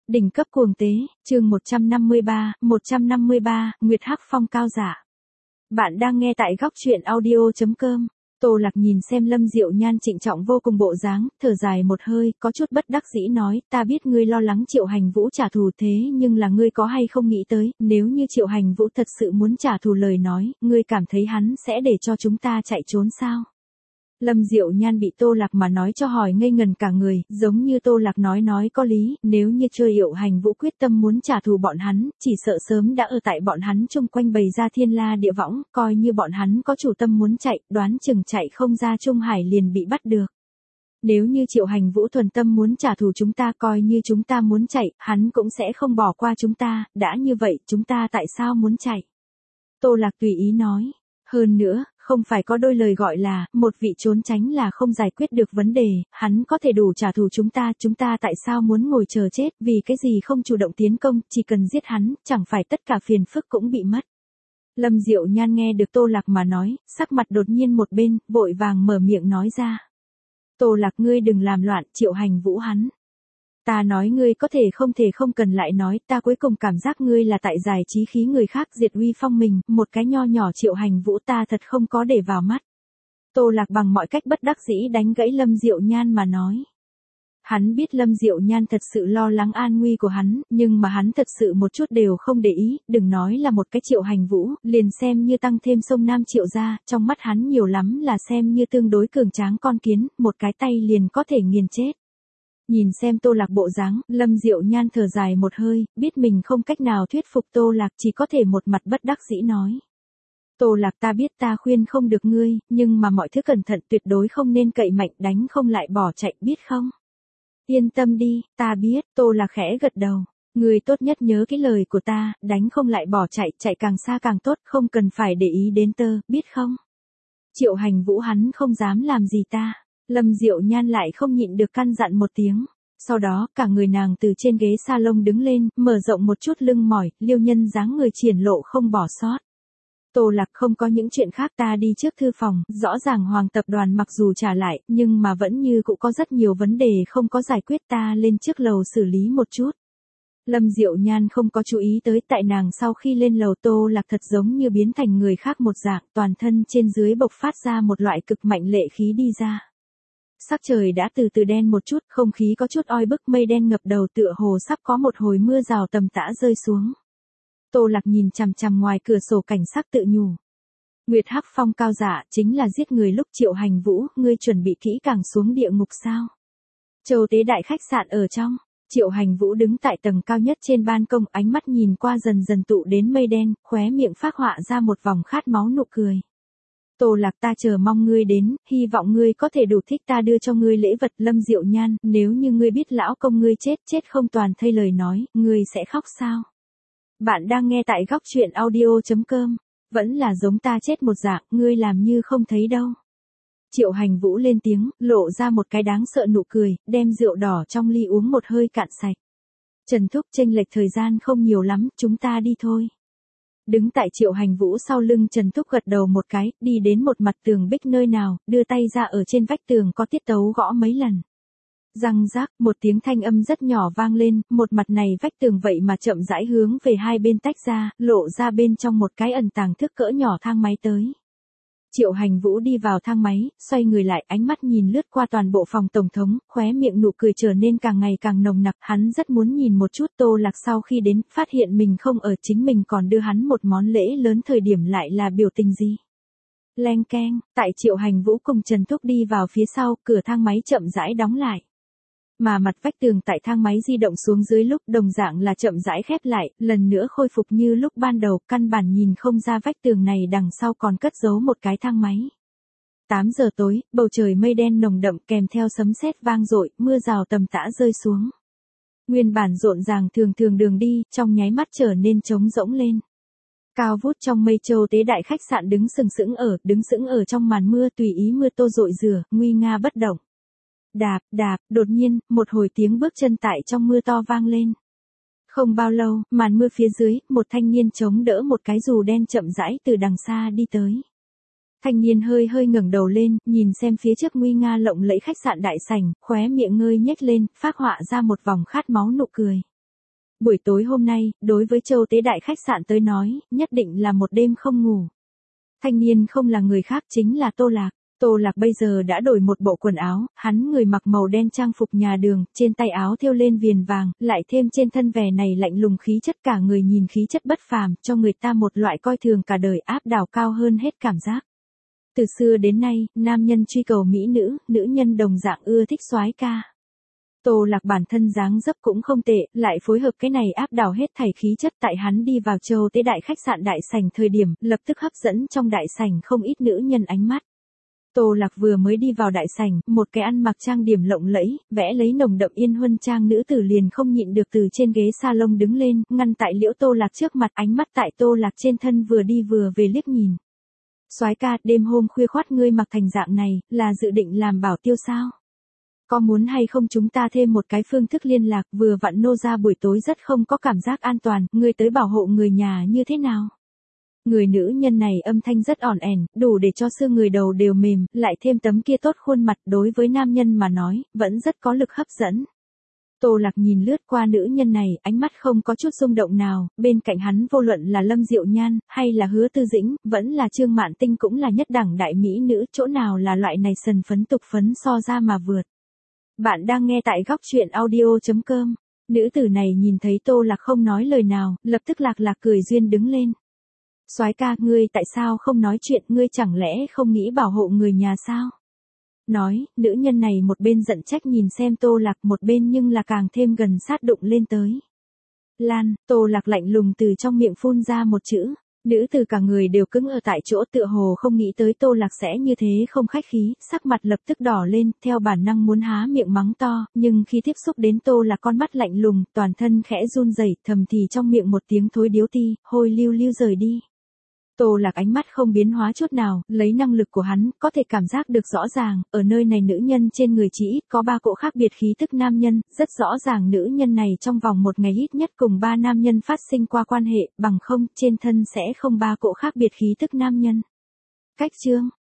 Đỉnh cấp cuồng tế, chương 153, Nguyệt Hắc Phong cao giả. Bạn đang nghe tại góc truyện audio.com. Tô Lạc nhìn xem Lâm Diệu Nhan trịnh trọng vô cùng bộ dáng, thở dài một hơi, có chút bất đắc dĩ nói, ta biết ngươi lo lắng Triệu Hành Vũ trả thù thế nhưng là ngươi có hay không nghĩ tới, nếu như Triệu Hành Vũ thật sự muốn trả thù lời nói, ngươi cảm thấy hắn sẽ để cho chúng ta chạy trốn sao? Lâm Diệu Nhan bị Tô Lạc mà nói cho hỏi ngây ngần cả người, giống như Tô Lạc nói có lý, nếu như Triệu Hành Vũ quyết tâm muốn trả thù bọn hắn, chỉ sợ sớm đã ở tại bọn hắn chung quanh bày ra thiên la địa võng, coi như bọn hắn có chủ tâm muốn chạy, đoán chừng chạy không ra Trung Hải liền bị bắt được. Nếu như Triệu Hành Vũ thuần tâm muốn trả thù chúng ta, coi như chúng ta muốn chạy, hắn cũng sẽ không bỏ qua chúng ta, đã như vậy, chúng ta tại sao muốn chạy? Tô Lạc tùy ý nói. Hơn nữa, không phải có đôi lời gọi là, một vị trốn tránh là không giải quyết được vấn đề, hắn có thể đủ trả thù chúng ta tại sao muốn ngồi chờ chết, vì cái gì không chủ động tiến công, chỉ cần giết hắn, chẳng phải tất cả phiền phức cũng bị mất. Lâm Diệu Nhan nghe được Tô Lạc mà nói, sắc mặt đột nhiên một bên, vội vàng mở miệng nói ra. Tô Lạc ngươi đừng làm loạn, Triệu Hành Vũ hắn. Ta nói ngươi có thể không cần lại nói, ta cuối cùng cảm giác ngươi là tại giải trí khí người khác diệt uy phong mình, một cái nho nhỏ Triệu Hành Vũ ta thật không có để vào mắt. Tô Lạc bằng mọi cách bất đắc dĩ đánh gãy Lâm Diệu Nhan mà nói. Hắn biết Lâm Diệu Nhan thật sự lo lắng an nguy của hắn, nhưng mà hắn thật sự một chút đều không để ý, đừng nói là một cái Triệu Hành Vũ, liền xem như tăng thêm sông Nam Triệu gia, trong mắt hắn nhiều lắm là xem như tương đối cường tráng con kiến, một cái tay liền có thể nghiền chết. Nhìn xem Tô Lạc bộ dáng, Lâm Diệu Nhan thở dài một hơi, biết mình không cách nào thuyết phục Tô Lạc, chỉ có thể một mặt bất đắc dĩ nói. Tô Lạc ta biết ta khuyên không được ngươi, nhưng mà mọi thứ cẩn thận tuyệt đối không nên cậy mạnh, đánh không lại bỏ chạy, biết không? Yên tâm đi, ta biết, Tô Lạc khẽ gật đầu. Ngươi tốt nhất nhớ cái lời của ta, đánh không lại bỏ chạy, chạy càng xa càng tốt, không cần phải để ý đến tơ, biết không? Triệu Hành Vũ hắn không dám làm gì ta. Lâm Diệu Nhan lại không nhịn được căn dặn một tiếng. Sau đó, cả người nàng từ trên ghế salon đứng lên, mở rộng một chút lưng mỏi, liêu nhân dáng người triển lộ không bỏ sót. Tô Lạc không có những chuyện khác, ta đi trước thư phòng, rõ ràng Hoàng tập đoàn mặc dù trả lại, nhưng mà vẫn như cũng có rất nhiều vấn đề không có giải quyết, ta lên trước lầu xử lý một chút. Lâm Diệu Nhan không có chú ý tới, tại nàng sau khi lên lầu Tô Lạc thật giống như biến thành người khác một dạng, toàn thân trên dưới bộc phát ra một loại cực mạnh lệ khí đi ra. Sắc trời đã từ từ đen một chút, không khí có chút oi bức, mây đen ngập đầu tựa hồ sắp có một hồi mưa rào tầm tã rơi xuống. Tô Lạc nhìn chằm chằm ngoài cửa sổ cảnh sắc tự nhủ. Nguyệt Hắc Phong cao giả chính là giết người lúc Triệu Hành Vũ, ngươi chuẩn bị kỹ càng xuống địa ngục sao? Châu Tế đại khách sạn ở trong, Triệu Hành Vũ đứng tại tầng cao nhất trên ban công, ánh mắt nhìn qua dần dần tụ đến mây đen, khóe miệng phác họa ra một vòng khát máu nụ cười. Tô Lạc ta chờ mong ngươi đến, hy vọng ngươi có thể đủ thích ta đưa cho ngươi lễ vật. Lâm Diệu Nhan, nếu như ngươi biết lão công ngươi chết không toàn thây lời nói, ngươi sẽ khóc sao? Bạn đang nghe tại góc truyện audio.com, vẫn là giống ta chết một dạng, ngươi làm như không thấy đâu. Triệu Hành Vũ lên tiếng, lộ ra một cái đáng sợ nụ cười, đem rượu đỏ trong ly uống một hơi cạn sạch. Trần Thúc chênh lệch thời gian không nhiều lắm, chúng ta đi thôi. Đứng tại Triệu Hành Vũ sau lưng Trần Thúc gật đầu một cái, đi đến một mặt tường bích nơi nào, đưa tay ra ở trên vách tường có tiết tấu gõ mấy lần. Răng rác, một tiếng thanh âm rất nhỏ vang lên, một mặt này vách tường vậy mà chậm rãi hướng về hai bên tách ra, lộ ra bên trong một cái ẩn tàng thước cỡ nhỏ thang máy tới. Triệu Hành Vũ đi vào thang máy, xoay người lại, ánh mắt nhìn lướt qua toàn bộ phòng tổng thống, khóe miệng nụ cười trở nên càng ngày càng nồng nặc, hắn rất muốn nhìn một chút Tô Lạc sau khi đến, phát hiện mình không ở, chính mình còn đưa hắn một món lễ lớn, thời điểm lại là biểu tình gì. Leng keng, tại Triệu Hành Vũ cùng Trần Thúc đi vào phía sau, cửa thang máy chậm rãi đóng lại. Mà mặt vách tường tại thang máy di động xuống dưới lúc đồng dạng là chậm rãi khép lại, lần nữa khôi phục như lúc ban đầu, căn bản nhìn không ra vách tường này đằng sau còn cất giấu một cái thang máy. 8 giờ tối, bầu trời mây đen nồng đậm kèm theo sấm sét vang dội, mưa rào tầm tã rơi xuống. Nguyên bản rộn ràng thường đường đi, trong nháy mắt trở nên trống rỗng lên. Cao vút trong mây Châu Tế đại khách sạn đứng sừng sững ở trong màn mưa, tùy ý mưa tô rội rửa, nguy nga bất động. Đạp, đột nhiên, một hồi tiếng bước chân tại trong mưa to vang lên. Không bao lâu, màn mưa phía dưới, một thanh niên chống đỡ một cái dù đen chậm rãi từ đằng xa đi tới. Thanh niên hơi ngẩng đầu lên, nhìn xem phía trước nguy nga lộng lẫy khách sạn đại sảnh, khóe miệng ngơi nhếch lên, phác họa ra một vòng khát máu nụ cười. Buổi tối hôm nay, đối với Châu Tế Đại khách sạn tới nói, nhất định là một đêm không ngủ. Thanh niên không là người khác chính là Tô Lạc. Tô Lạc bây giờ đã đổi một bộ quần áo, hắn người mặc màu đen trang phục nhà đường, trên tay áo thêu lên viền vàng, lại thêm trên thân vẻ này lạnh lùng khí chất cả người nhìn khí chất bất phàm, cho người ta một loại coi thường cả đời áp đảo cao hơn hết cảm giác. Từ xưa đến nay, nam nhân truy cầu mỹ nữ, nữ nhân đồng dạng ưa thích soái ca. Tô Lạc bản thân dáng dấp cũng không tệ, lại phối hợp cái này áp đảo hết thảy khí chất tại hắn đi vào Châu Tế Đại khách sạn đại sảnh thời điểm, lập tức hấp dẫn trong đại sảnh không ít nữ nhân ánh mắt. Tô Lạc vừa mới đi vào đại sảnh, một cái ăn mặc trang điểm lộng lẫy, vẽ lấy nồng đậm yên huân trang nữ tử liền không nhịn được từ trên ghế salon đứng lên, ngăn tại Liễu Tô Lạc trước mặt, ánh mắt tại Tô Lạc trên thân vừa đi vừa về liếc nhìn. Soái ca, đêm hôm khuya khoắt ngươi mặc thành dạng này, là dự định làm bảo tiêu sao? Có muốn hay không chúng ta thêm một cái phương thức liên lạc, vừa vặn nô ra buổi tối rất không có cảm giác an toàn, ngươi tới bảo hộ người nhà như thế nào? Người nữ nhân này âm thanh rất ỏn ẻn, đủ để cho xương người đầu đều mềm, lại thêm tấm kia tốt khuôn mặt đối với nam nhân mà nói, vẫn rất có lực hấp dẫn. Tô Lạc nhìn lướt qua nữ nhân này, ánh mắt không có chút rung động nào, bên cạnh hắn vô luận là Lâm Diệu Nhan, hay là Hứa Tư Dĩnh, vẫn là Trương Mạn Tinh cũng là nhất đẳng đại mỹ nữ, chỗ nào là loại này sần phấn tục phấn so ra mà vượt. Bạn đang nghe tại góc truyện audio.com, nữ tử này nhìn thấy Tô Lạc không nói lời nào, lập tức lạc cười duyên đứng lên. Soái ca, ngươi tại sao không nói chuyện, ngươi chẳng lẽ không nghĩ bảo hộ người nhà sao? Nói, nữ nhân này một bên giận trách nhìn xem Tô Lạc, một bên nhưng là càng thêm gần sát đụng lên tới. Lan, Tô Lạc lạnh lùng từ trong miệng phun ra một chữ. Nữ từ cả người đều cứng ở tại chỗ, tựa hồ không nghĩ tới Tô Lạc sẽ như thế không khách khí, sắc mặt lập tức đỏ lên, theo bản năng muốn há miệng mắng to, nhưng khi tiếp xúc đến Tô Lạc con mắt lạnh lùng, toàn thân khẽ run rẩy, thầm thì trong miệng một tiếng thối điếu ti, hôi lưu lưu rời đi. Tô Lạc ánh mắt không biến hóa chút nào, lấy năng lực của hắn, có thể cảm giác được rõ ràng, ở nơi này nữ nhân trên người chỉ ít có 3 cỗ khác biệt khí tức nam nhân, rất rõ ràng nữ nhân này trong vòng một ngày ít nhất cùng 3 nam nhân phát sinh qua quan hệ, bằng không, trên thân sẽ không 3 cỗ khác biệt khí tức nam nhân. Cách chương